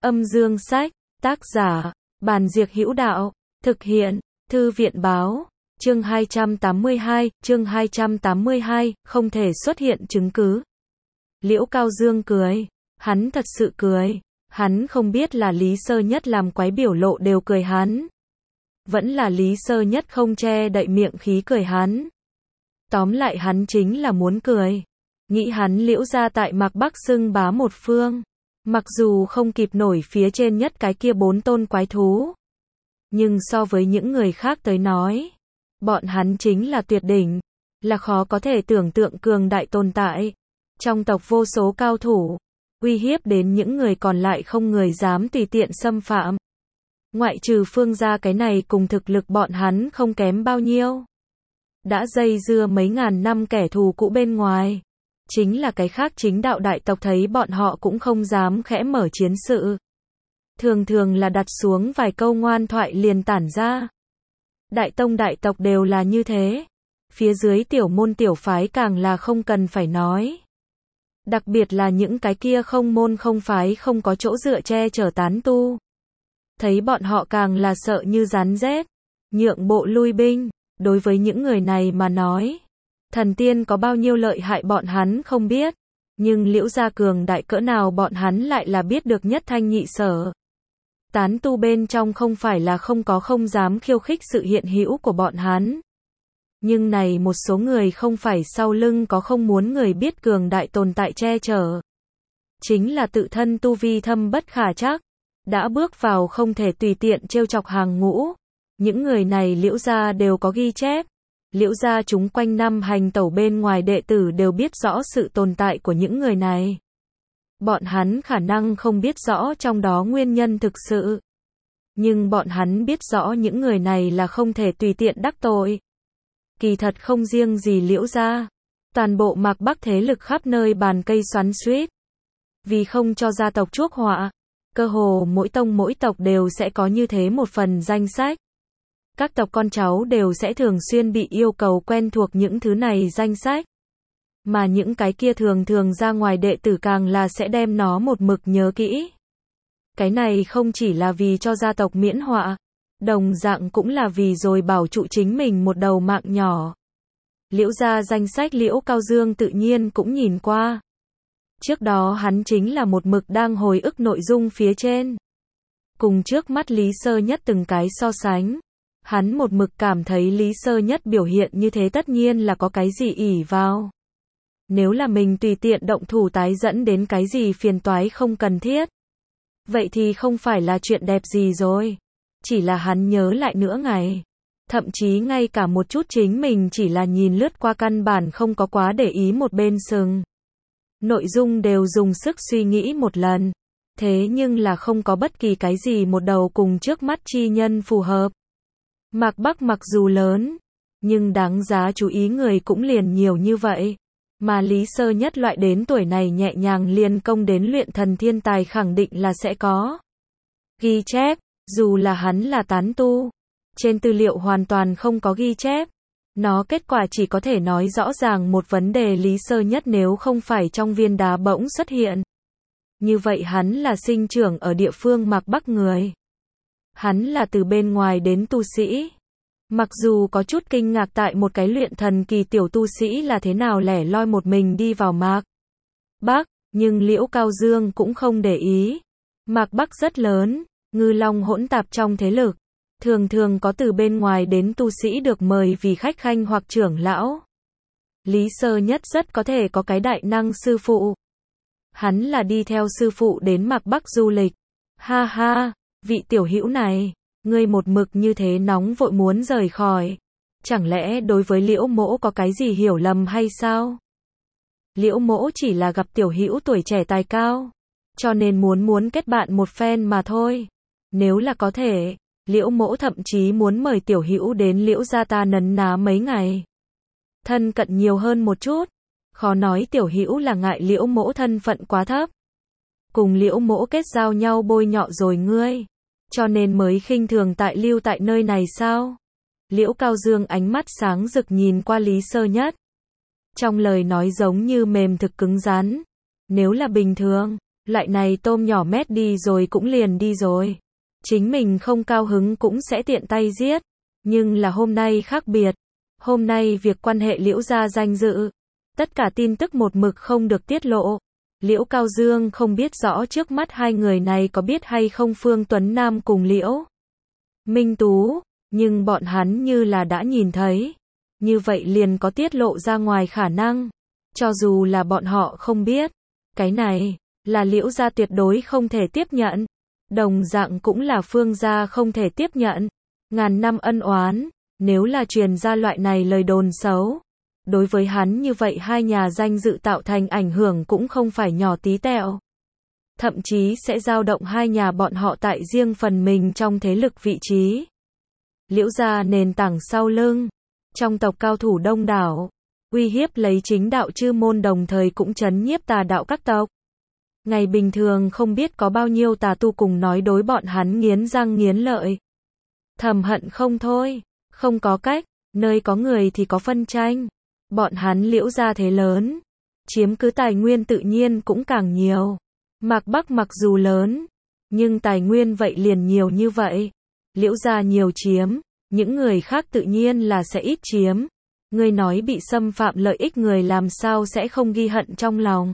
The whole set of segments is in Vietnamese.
Âm dương sách, tác giả, Bàn Diệc Hữu Đạo, thực hiện, Thư viện báo, chương 282, không thể xuất hiện chứng cứ. Liễu Cao Dương cười, hắn thật sự cười, hắn không biết là Lý Sơ Nhất làm quái biểu lộ đều cười hắn. Vẫn là Lý Sơ Nhất không che đậy miệng khí cười hắn. Tóm lại hắn chính là muốn cười. Nghĩ hắn Liễu gia tại Mạc Bắc xưng bá một phương. Mặc dù không kịp nổi phía trên nhất cái kia 4 tôn quái thú. Nhưng so với những người khác tới nói, bọn hắn chính là tuyệt đỉnh, là khó có thể tưởng tượng cường đại tồn tại. Trong tộc vô số cao thủ, uy hiếp đến những người còn lại không người dám tùy tiện xâm phạm. Ngoại trừ Phương gia cái này cùng thực lực bọn hắn không kém bao nhiêu. Đã dây dưa mấy ngàn năm kẻ thù cũ bên ngoài. Chính là cái khác chính đạo đại tộc thấy bọn họ cũng không dám khẽ mở chiến sự. Thường thường là đặt xuống vài câu ngoan thoại liền tản ra. Đại tông đại tộc đều là như thế. Phía dưới tiểu môn tiểu phái càng là không cần phải nói. Đặc biệt là những cái kia không môn không phái không có chỗ dựa che chở tán tu. Thấy bọn họ càng là sợ như rắn rết. Nhượng bộ lui binh. Đối với những người này mà nói, thần tiên có bao nhiêu lợi hại bọn hắn không biết. Nhưng Liễu gia cường đại cỡ nào bọn hắn lại là biết được nhất thanh nhị sở. Tán tu bên trong không phải là không dám khiêu khích sự hiện hữu của bọn hắn. Nhưng này một số người không phải sau lưng có không muốn người biết cường đại tồn tại che chở. Chính là tự thân tu vi thâm bất khả trắc. Đã bước vào không thể tùy tiện trêu chọc hàng ngũ. Những người này Liễu gia đều có ghi chép. Liễu gia chúng quanh năm hành tẩu bên ngoài đệ tử đều biết rõ sự tồn tại của những người này. Bọn hắn khả năng không biết rõ trong đó nguyên nhân thực sự. Nhưng bọn hắn biết rõ những người này là không thể tùy tiện đắc tội. Kỳ thật không riêng gì Liễu gia. Toàn bộ Mạc Bắc thế lực khắp nơi bàn cây xoắn xuýt. Vì không cho gia tộc chuốc họa. Cơ hồ mỗi tông mỗi tộc đều sẽ có như thế một phần danh sách. Các tộc con cháu đều sẽ thường xuyên bị yêu cầu quen thuộc những thứ này danh sách. Mà những cái kia thường thường ra ngoài đệ tử càng là sẽ đem nó một mực nhớ kỹ. Cái này không chỉ là vì cho gia tộc miễn họa, đồng dạng cũng là vì rồi bảo trụ chính mình một đầu mạng nhỏ. Liễu gia danh sách Liễu Cao Dương tự nhiên cũng nhìn qua. Trước đó hắn chính là một mực đang hồi ức nội dung phía trên. Cùng trước mắt Lý Sơ Nhất từng cái so sánh. Hắn một mực cảm thấy Lý Sơ Nhất biểu hiện như thế tất nhiên là có cái gì ỷ vào. Nếu là mình tùy tiện động thủ tái dẫn đến cái gì phiền toái không cần thiết. Vậy thì không phải là chuyện đẹp gì rồi. Chỉ là hắn nhớ lại nữa ngày. Thậm chí ngay cả một chút chính mình chỉ là nhìn lướt qua căn bản không có quá để ý một bên sừng. Nội dung đều dùng sức suy nghĩ một lần. Thế nhưng là không có bất kỳ cái gì một đầu cùng trước mắt chi nhân phù hợp. Mạc Bắc mặc dù lớn, nhưng đáng giá chú ý người cũng liền nhiều như vậy. Mà Lý Sơ Nhất loại đến tuổi này nhẹ nhàng liền công đến luyện thần thiên tài khẳng định là sẽ có. Ghi chép, dù là hắn là tán tu. Trên tư liệu hoàn toàn không có ghi chép. Nó kết quả chỉ có thể nói rõ ràng một vấn đề Lý Sơ Nhất nếu không phải trong viên đá bỗng xuất hiện. Như vậy hắn là sinh trưởng ở địa phương Mạc Bắc người. Hắn là từ bên ngoài đến tu sĩ. Mặc dù có chút kinh ngạc tại một cái luyện thần kỳ tiểu tu sĩ là thế nào lẻ loi một mình đi vào Mạc Bắc, nhưng Liễu Cao Dương cũng không để ý. Mạc Bắc rất lớn, ngư long hỗn tạp trong thế lực. Thường thường có từ bên ngoài đến tu sĩ được mời vì khách khanh hoặc trưởng lão. Lý Sơ Nhất rất có thể có cái đại năng sư phụ. Hắn là đi theo sư phụ đến Mạc Bắc du lịch. Ha ha, vị tiểu hữu này, ngươi một mực như thế nóng vội muốn rời khỏi. Chẳng lẽ đối với Liễu mỗ có cái gì hiểu lầm hay sao? Liễu mỗ chỉ là gặp tiểu hữu tuổi trẻ tài cao. Cho nên muốn kết bạn một phen mà thôi. Nếu là có thể, Liễu mỗ thậm chí muốn mời tiểu hữu đến Liễu gia ta nấn ná mấy ngày. Thân cận nhiều hơn một chút. Khó nói tiểu hữu là ngại Liễu mỗ thân phận quá thấp. Cùng Liễu mỗ kết giao nhau bôi nhọ rồi ngươi. Cho nên mới khinh thường lưu tại nơi này sao? Liễu Cao Dương ánh mắt sáng rực nhìn qua Lý Sơ Nhất. Trong lời nói giống như mềm thực cứng rắn. Nếu là bình thường, Loại này tôm nhỏ mét đi rồi cũng liền đi rồi. Chính mình không cao hứng cũng sẽ tiện tay giết. Nhưng là hôm nay khác biệt. Hôm nay việc quan hệ Liễu gia danh dự. Tất cả tin tức một mực không được tiết lộ. Liễu Cao Dương không biết rõ trước mắt hai người này có biết hay không Phương Tuấn Nam cùng Liễu Minh Tú, nhưng bọn hắn như là đã nhìn thấy. Như vậy liền có tiết lộ ra ngoài khả năng. Cho dù là bọn họ không biết. Cái này, là Liễu gia tuyệt đối không thể tiếp nhận. Đồng dạng cũng là Phương gia không thể tiếp nhận. Ngàn năm ân oán, nếu là truyền ra loại này lời đồn xấu. Đối với hắn như vậy hai nhà danh dự tạo thành ảnh hưởng cũng không phải nhỏ tí tẹo. Thậm chí sẽ dao động hai nhà bọn họ tại riêng phần mình trong thế lực vị trí. Liễu gia nền tảng sau lưng. Trong tộc cao thủ đông đảo. Uy hiếp lấy chính đạo chư môn đồng thời cũng trấn nhiếp tà đạo các tộc. Ngày bình thường không biết có bao nhiêu tà tu cùng nói đối bọn hắn nghiến răng nghiến lợi. Thầm hận không thôi. Không có cách. Nơi có người thì có phân tranh. Bọn hắn Liễu gia thế lớn. Chiếm cứ tài nguyên tự nhiên cũng càng nhiều. Mạc Bắc mặc dù lớn. Nhưng tài nguyên vậy liền nhiều như vậy. Liễu gia nhiều chiếm. Những người khác tự nhiên là sẽ ít chiếm. Người nói bị xâm phạm lợi ích người làm sao sẽ không ghi hận trong lòng.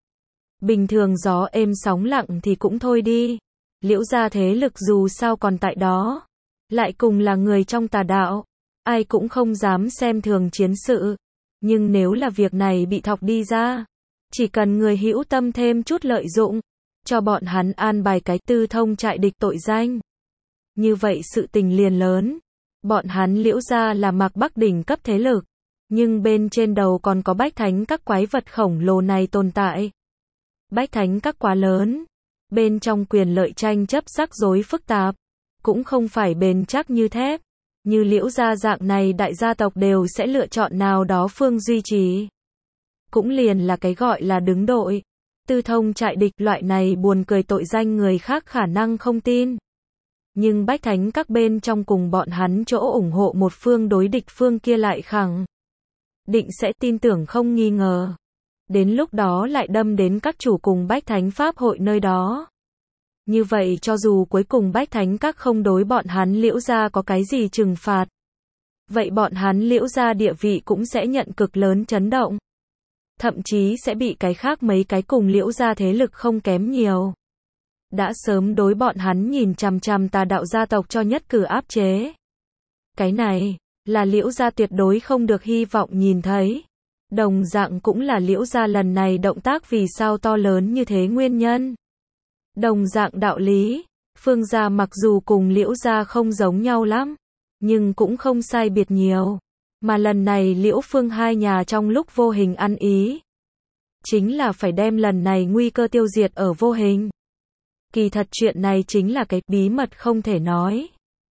Bình thường gió êm sóng lặng thì cũng thôi đi. Liễu gia thế lực dù sao còn tại đó. Lại cùng là người trong tà đạo. Ai cũng không dám xem thường chiến sự. Nhưng nếu là việc này bị thọc đi ra. Chỉ cần người hữu tâm thêm chút lợi dụng. Cho bọn hắn an bài cái tư thông trại địch tội danh. Như vậy sự tình liền lớn. Bọn hắn Liễu gia là Mạc Bắc đỉnh cấp thế lực. Nhưng bên trên đầu còn có bách thánh các quái vật khổng lồ này tồn tại. Bách thánh các quá lớn. Bên trong quyền lợi tranh chấp rắc rối phức tạp. Cũng không phải bền chắc như thép. Như Liễu gia dạng này đại gia tộc đều sẽ lựa chọn nào đó phương duy trì. Cũng liền là cái gọi là đứng đội. Tư thông trại địch loại này buồn cười tội danh người khác khả năng không tin. Nhưng bách thánh các bên trong cùng bọn hắn chỗ ủng hộ một phương đối địch phương kia lại khẳng định sẽ tin tưởng không nghi ngờ. Đến lúc đó lại đâm đến các chủ cùng bách thánh pháp hội nơi đó. Như vậy cho dù cuối cùng bách thánh các không đối bọn hắn Liễu gia có cái gì trừng phạt. Vậy bọn hắn Liễu gia địa vị cũng sẽ nhận cực lớn chấn động. Thậm chí sẽ bị cái khác mấy cái cùng Liễu gia thế lực không kém nhiều. Đã sớm đối bọn hắn nhìn chằm chằm tà đạo gia tộc cho nhất cử áp chế. Cái này, là Liễu gia tuyệt đối không được hy vọng nhìn thấy. Đồng dạng cũng là Liễu gia lần này động tác vì sao to lớn như thế nguyên nhân. Đồng dạng đạo lý, Phương gia mặc dù cùng Liễu gia không giống nhau lắm, nhưng cũng không sai biệt nhiều. Mà lần này Liễu Phương hai nhà trong lúc vô hình ăn ý. Chính là phải đem lần này nguy cơ tiêu diệt ở vô hình. Kỳ thật chuyện này chính là cái bí mật không thể nói.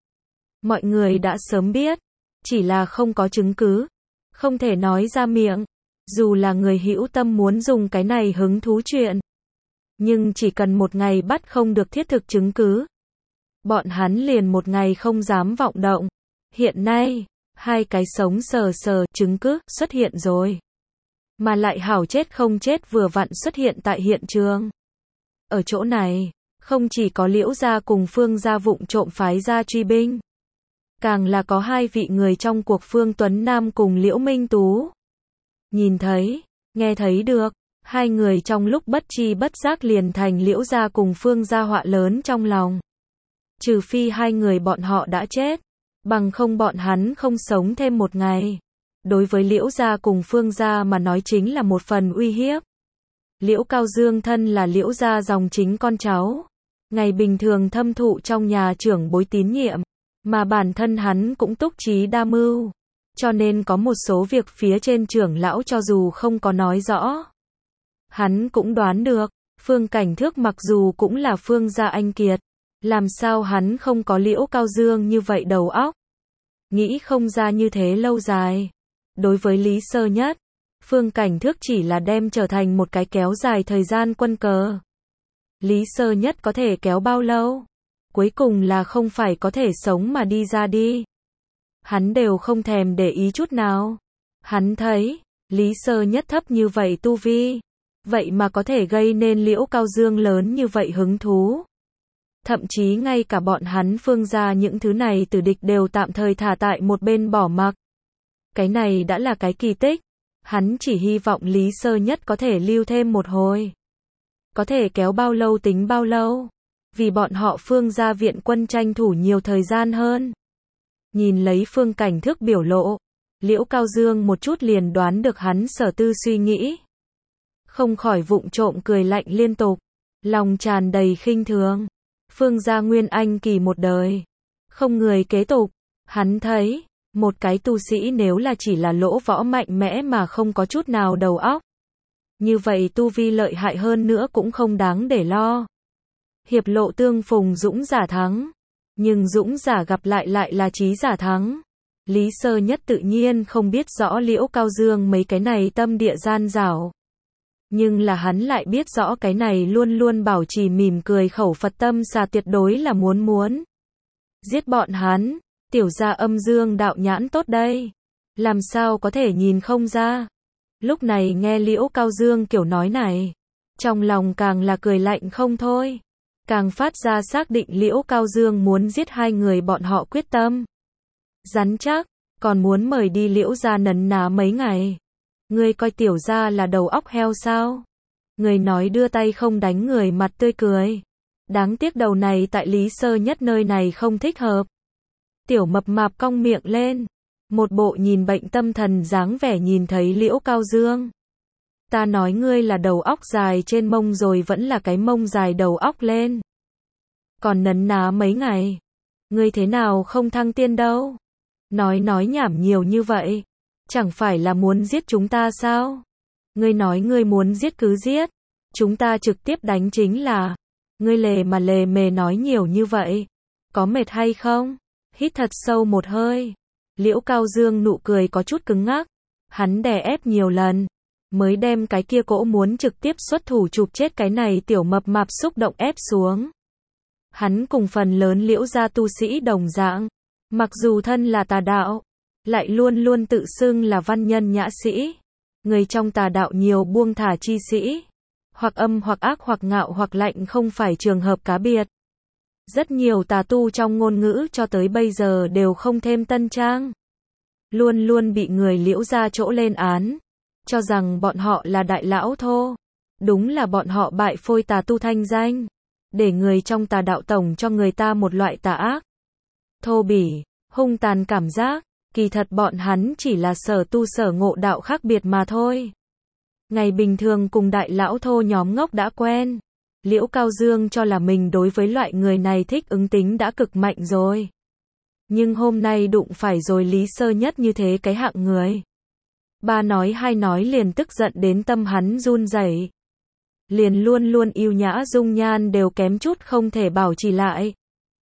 Mọi người đã sớm biết, chỉ là không có chứng cứ, không thể nói ra miệng. Dù là người hữu tâm muốn dùng cái này hứng thú chuyện. Nhưng chỉ cần một ngày bắt không được thiết thực chứng cứ. Bọn hắn liền một ngày không dám vọng động. Hiện nay, hai cái sống sờ sờ chứng cứ xuất hiện rồi. Mà lại hảo chết không chết vừa vặn xuất hiện tại hiện trường. Ở chỗ này, không chỉ có Liễu gia cùng Phương gia vụng trộm phái ra truy binh. Càng là có hai vị người trong cuộc Phương Tuấn Nam cùng Liễu Minh Tú. Nhìn thấy, nghe thấy được, hai người trong lúc bất tri bất giác liền thành Liễu gia cùng Phương gia họa lớn trong lòng. Trừ phi hai người bọn họ đã chết, bằng không bọn hắn không sống thêm một ngày. Đối với Liễu gia cùng Phương gia mà nói chính là một phần uy hiếp. Liễu Cao Dương thân là Liễu gia dòng chính con cháu. Ngày bình thường thâm thụ trong nhà trưởng bối tín nhiệm, mà bản thân hắn cũng túc trí đa mưu. Cho nên có một số việc phía trên trưởng lão cho dù không có nói rõ. Hắn cũng đoán được, Phương Cảnh Thước mặc dù cũng là Phương gia anh kiệt. Làm sao hắn không có Liễu Cao Dương như vậy đầu óc. Nghĩ không ra như thế lâu dài. Đối với Lý Sơ Nhất, Phương Cảnh Thước chỉ là đem trở thành một cái kéo dài thời gian quân cờ. Lý Sơ Nhất có thể kéo bao lâu? Cuối cùng là không phải có thể sống mà đi ra đi. Hắn đều không thèm để ý chút nào. Hắn thấy, Lý Sơ Nhất thấp như vậy tu vi. Vậy mà có thể gây nên Liễu Cao Dương lớn như vậy hứng thú. Thậm chí ngay cả bọn hắn Phương gia những thứ này tử địch đều tạm thời thả tại một bên bỏ mặc. Cái này đã là cái kỳ tích. Hắn chỉ hy vọng Lý Sơ Nhất có thể lưu thêm một hồi. Có thể kéo bao lâu tính bao lâu. Vì bọn họ Phương gia viện quân tranh thủ nhiều thời gian hơn. Nhìn lấy Phương Cảnh Thức biểu lộ, Liễu Cao Dương một chút liền đoán được hắn sở tư suy nghĩ. Không khỏi vụng trộm cười lạnh liên tục, lòng tràn đầy khinh thường. Phương gia nguyên anh kỳ một đời, không người kế tục. Hắn thấy, một cái tu sĩ nếu là chỉ là lỗ võ mạnh mẽ mà không có chút nào đầu óc, như vậy tu vi lợi hại hơn nữa cũng không đáng để lo. Hiệp lộ tương phùng dũng giả thắng, nhưng dũng giả gặp lại là trí giả thắng. Lý Sơ Nhất tự nhiên không biết rõ Liễu Cao Dương mấy cái này tâm địa gian dảo. Nhưng là hắn lại biết rõ cái này luôn luôn bảo trì mỉm cười khẩu Phật tâm xà tuyệt đối là muốn giết bọn hắn. Tiểu gia âm dương đạo nhãn tốt đây, làm sao có thể nhìn không ra. Lúc này nghe Liễu Cao Dương kiểu nói này, trong lòng càng là cười lạnh không thôi, càng phát ra xác định Liễu Cao Dương muốn giết hai người bọn họ quyết tâm rắn chắc, còn muốn mời đi Liễu gia nấn ná mấy ngày. Ngươi coi tiểu gia là đầu óc heo sao? Người nói đưa tay không đánh người mặt tươi cười. Đáng tiếc đầu này tại Lý Sơ Nhất nơi này không thích hợp. Tiểu mập mạp cong miệng lên, một bộ nhìn bệnh tâm thần dáng vẻ nhìn thấy Liễu Cao Dương. Ta nói ngươi là đầu óc dài trên mông rồi vẫn là cái mông dài đầu óc lên. Còn nấn ná mấy ngày. Ngươi thế nào không thăng tiên đâu? Nói nhảm nhiều như vậy. Chẳng phải là muốn giết chúng ta sao? Ngươi nói ngươi muốn giết cứ giết. Chúng ta trực tiếp đánh chính là. Ngươi lề mà lề mề nói nhiều như vậy. Có mệt hay không? Hít thật sâu một hơi. Liễu Cao Dương nụ cười có chút cứng ngắc. Hắn đè ép nhiều lần, mới đem cái kia cỗ muốn trực tiếp xuất thủ chụp chết cái này tiểu mập mạp xúc động ép xuống. Hắn cùng phần lớn Liễu gia tu sĩ đồng dạng, mặc dù thân là tà đạo, lại luôn luôn tự xưng là văn nhân nhã sĩ. Người trong tà đạo nhiều buông thả chi sĩ, hoặc âm hoặc ác hoặc ngạo hoặc lạnh không phải trường hợp cá biệt. Rất nhiều tà tu trong ngôn ngữ cho tới bây giờ đều không thêm tân trang. Luôn luôn bị người Liễu gia chỗ lên án, cho rằng bọn họ là đại lão thô. Đúng là bọn họ bại phôi tà tu thanh danh, để người trong tà đạo tổng cho người ta một loại tà ác, thô bỉ, hung tàn cảm giác. Kỳ thật bọn hắn chỉ là sở tu sở ngộ đạo khác biệt mà thôi. Ngày bình thường cùng đại lão thô nhóm ngốc đã quen. Liễu Cao Dương cho là mình đối với loại người này thích ứng tính đã cực mạnh rồi. Nhưng hôm nay đụng phải rồi Lý Sơ Nhất như thế cái hạng người. Ba nói hai nói liền tức giận đến tâm hắn run rẩy. Liền luôn luôn yêu nhã dung nhan đều kém chút không thể bảo trì lại.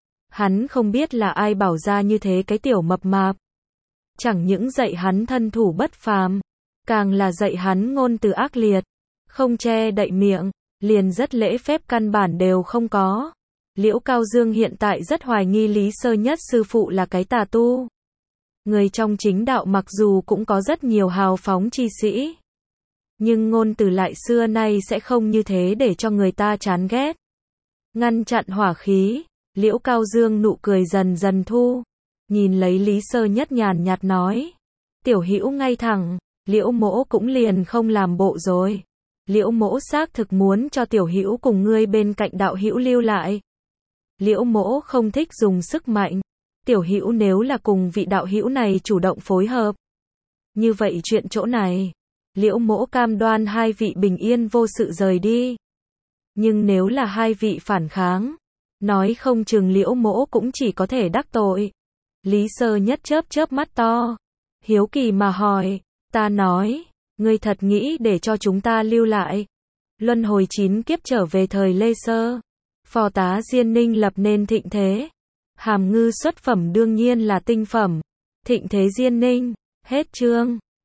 Hắn không biết là ai bảo ra như thế cái tiểu mập mạp. Chẳng những dạy hắn thân thủ bất phàm, càng là dạy hắn ngôn từ ác liệt, không che đậy miệng, liền rất lễ phép căn bản đều không có. Liễu Cao Dương hiện tại rất hoài nghi Lý Sơ Nhất sư phụ là cái tà tu. Người trong chính đạo mặc dù cũng có rất nhiều hào phóng chi sĩ, nhưng ngôn từ lại xưa nay sẽ không như thế để cho người ta chán ghét. Ngăn chặn hỏa khí, Liễu Cao Dương nụ cười dần dần thu, nhìn lấy Lý Sơ Nhất nhàn nhạt nói. Tiểu Hữu ngay thẳng, Liễu mỗ cũng liền không làm bộ rồi. Liễu mỗ xác thực muốn cho tiểu Hữu cùng ngươi bên cạnh đạo hữu lưu lại. Liễu mỗ không thích dùng sức mạnh. Tiểu Hữu nếu là cùng vị đạo hữu này chủ động phối hợp, như vậy chuyện chỗ này, Liễu mỗ cam đoan hai vị bình yên vô sự rời đi. Nhưng nếu là hai vị phản kháng, nói không chừng Liễu mỗ cũng chỉ có thể đắc tội. Lý Sơ Nhất chớp chớp mắt to, hiếu kỳ mà hỏi. Ta nói, ngươi thật nghĩ để cho chúng ta lưu lại? Luân hồi 9 kiếp trở về thời Lê Sơ, phò tá Diên Ninh lập nên thịnh thế. Hàm ngư xuất phẩm đương nhiên là tinh phẩm. Thịnh thế Diên Ninh, hết chương.